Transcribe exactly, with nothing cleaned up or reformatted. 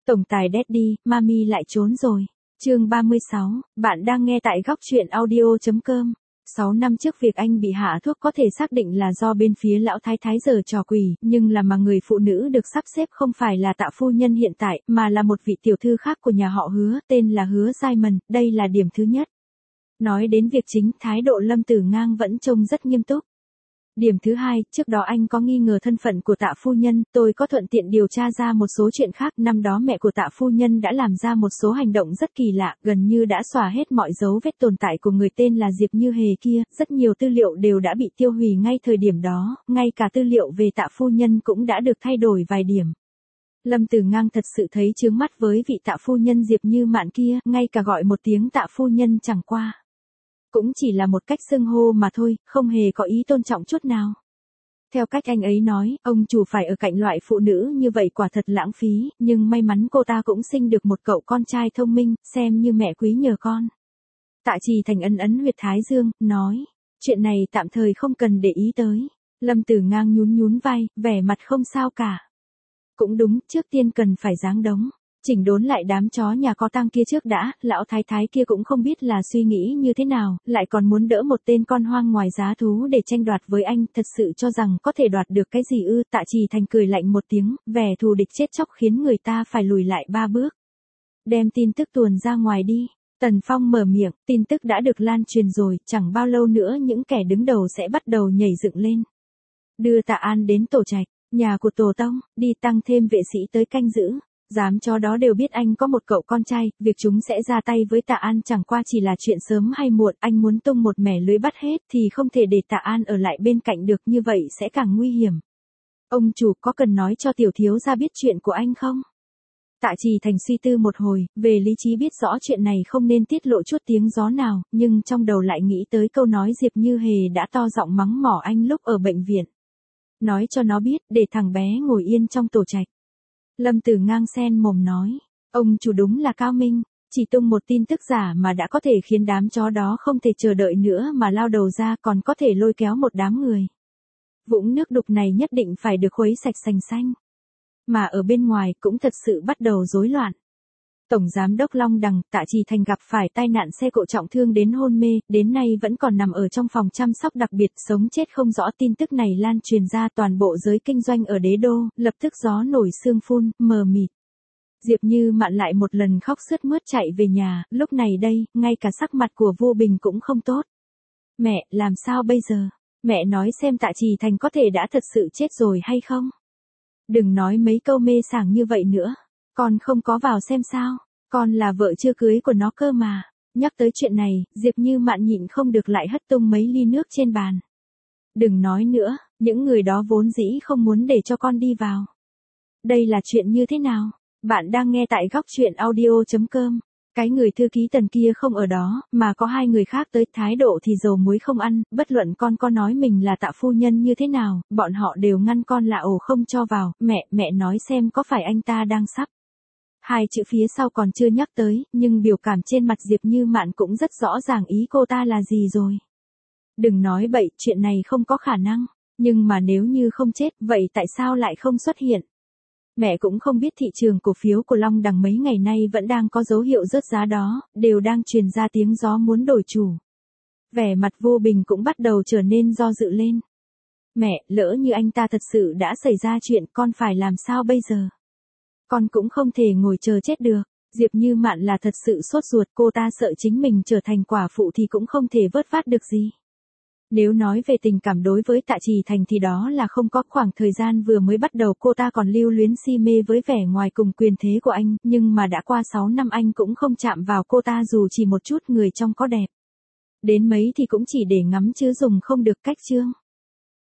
Tổng tài Daddy, Mami lại trốn rồi. Chương ba mươi sáu, bạn đang nghe tại góc truyện audio chấm com. sáu năm trước việc anh bị hạ thuốc có thể xác định là do bên phía lão thái thái giở trò quỷ, nhưng là mà người phụ nữ được sắp xếp không phải là Tạ phu nhân hiện tại, mà là một vị tiểu thư khác của nhà họ Hứa, tên là Hứa Diamond, đây là điểm thứ nhất. Nói đến việc chính, thái độ Lâm Tử Ngang vẫn trông rất nghiêm túc. Điểm thứ hai, trước đó anh có nghi ngờ thân phận của Tạ phu nhân, tôi có thuận tiện điều tra ra một số chuyện khác, năm đó mẹ của Tạ phu nhân đã làm ra một số hành động rất kỳ lạ, gần như đã xóa hết mọi dấu vết tồn tại của người tên là Diệp Như Hề kia, rất nhiều tư liệu đều đã bị tiêu hủy ngay thời điểm đó, ngay cả tư liệu về Tạ phu nhân cũng đã được thay đổi vài điểm. Lâm Tử Ngang thật sự thấy chướng mắt với vị Tạ phu nhân Diệp Như Mạn kia, ngay cả gọi một tiếng Tạ phu nhân chẳng qua cũng chỉ là một cách xưng hô mà thôi, không hề có ý tôn trọng chút nào. Theo cách anh ấy nói, ông chủ phải ở cạnh loại phụ nữ như vậy quả thật lãng phí, nhưng may mắn cô ta cũng sinh được một cậu con trai thông minh, xem như mẹ quý nhờ con. Tạ Trì Thành ấn ấn huyệt thái dương, nói, chuyện này tạm thời không cần để ý tới. Lâm Tử Ngang nhún nhún vai, vẻ mặt không sao cả. Cũng đúng, trước tiên cần phải giáng đống. Chỉnh đốn lại đám chó nhà có tang kia trước đã, lão thái thái kia cũng không biết là suy nghĩ như thế nào, lại còn muốn đỡ một tên con hoang ngoài giá thú để tranh đoạt với anh, thật sự cho rằng có thể đoạt được cái gì ư? Tạ Trì Thành cười lạnh một tiếng, vẻ thù địch chết chóc khiến người ta phải lùi lại ba bước. Đem tin tức tuồn ra ngoài đi. Tần Phong mở miệng, tin tức đã được lan truyền rồi, chẳng bao lâu nữa những kẻ đứng đầu sẽ bắt đầu nhảy dựng lên. Đưa Tạ An đến Tổ Trạch, nhà của Tổ Tông, đi tăng thêm vệ sĩ tới canh giữ. Dám chó đó đều biết anh có một cậu con trai, việc chúng sẽ ra tay với Tạ An chẳng qua chỉ là chuyện sớm hay muộn, anh muốn tung một mẻ lưới bắt hết thì không thể để Tạ An ở lại bên cạnh được, như vậy sẽ càng nguy hiểm. Ông chủ có cần nói cho tiểu thiếu gia biết chuyện của anh không? Tạ Trì Thành suy tư một hồi, về lý trí biết rõ chuyện này không nên tiết lộ chút tiếng gió nào, nhưng trong đầu lại nghĩ tới câu nói Diệp Như Hề đã to giọng mắng mỏ anh lúc ở bệnh viện. Nói cho nó biết, để thằng bé ngồi yên trong Tổ Trạch. Lâm Tử Ngang sen mồm nói, ông chủ đúng là cao minh, chỉ tung một tin tức giả mà đã có thể khiến đám chó đó không thể chờ đợi nữa mà lao đầu ra, còn có thể lôi kéo một đám người. Vũng nước đục này nhất định phải được khuấy sạch sành xanh. Mà ở bên ngoài cũng thật sự bắt đầu rối loạn. Tổng Giám đốc Long Đằng, Tạ Trì Thành gặp phải tai nạn xe cộ trọng thương đến hôn mê, đến nay vẫn còn nằm ở trong phòng chăm sóc đặc biệt, sống chết không rõ. Tin tức này lan truyền ra toàn bộ giới kinh doanh ở đế đô, lập tức gió nổi sương phun, mờ mịt. Diệp Như Mạn lại một lần khóc sướt mướt chạy về nhà, lúc này đây, ngay cả sắc mặt của Vô Bình cũng không tốt. Mẹ, làm sao bây giờ? Mẹ nói xem Tạ Trì Thành có thể đã thật sự chết rồi hay không? Đừng nói mấy câu mê sảng như vậy nữa. Con không có vào xem sao, con là vợ chưa cưới của nó cơ mà. Nhắc tới chuyện này, Diệp Như Mạn nhịn không được lại hất tung mấy ly nước trên bàn. Đừng nói nữa, những người đó vốn dĩ không muốn để cho con đi vào. Đây là chuyện như thế nào? Bạn đang nghe tại góc truyện audio chấm com. Cái người thư ký Tần kia không ở đó, mà có hai người khác tới, thái độ thì dầu muối không ăn, bất luận con có nói mình là Tạ phu nhân như thế nào, bọn họ đều ngăn con là ổ không cho vào. Mẹ, mẹ nói xem có phải anh ta đang sắp. Hai chữ phía sau còn chưa nhắc tới, nhưng biểu cảm trên mặt Diệp Như Mạn cũng rất rõ ràng ý cô ta là gì rồi. Đừng nói bậy, chuyện này không có khả năng, nhưng mà nếu như không chết, vậy tại sao lại không xuất hiện? Mẹ cũng không biết thị trường cổ phiếu của Long Đằng mấy ngày nay vẫn đang có dấu hiệu rớt giá đó, đều đang truyền ra tiếng gió muốn đổi chủ. Vẻ mặt Vô Bình cũng bắt đầu trở nên do dự lên. Mẹ, lỡ như anh ta thật sự đã xảy ra chuyện, con phải làm sao bây giờ? Con cũng không thể ngồi chờ chết được. Diệp Như Mạn là thật sự sốt ruột, cô ta sợ chính mình trở thành quả phụ thì cũng không thể vớt vát được gì. Nếu nói về tình cảm đối với Tạ Trì Thành thì đó là không có. Khoảng thời gian vừa mới bắt đầu cô ta còn lưu luyến si mê với vẻ ngoài cùng quyền thế của anh, nhưng mà đã qua sáu năm anh cũng không chạm vào cô ta dù chỉ một chút, người trong có đẹp. Đến mấy thì cũng chỉ để ngắm chứ dùng không được cách chương.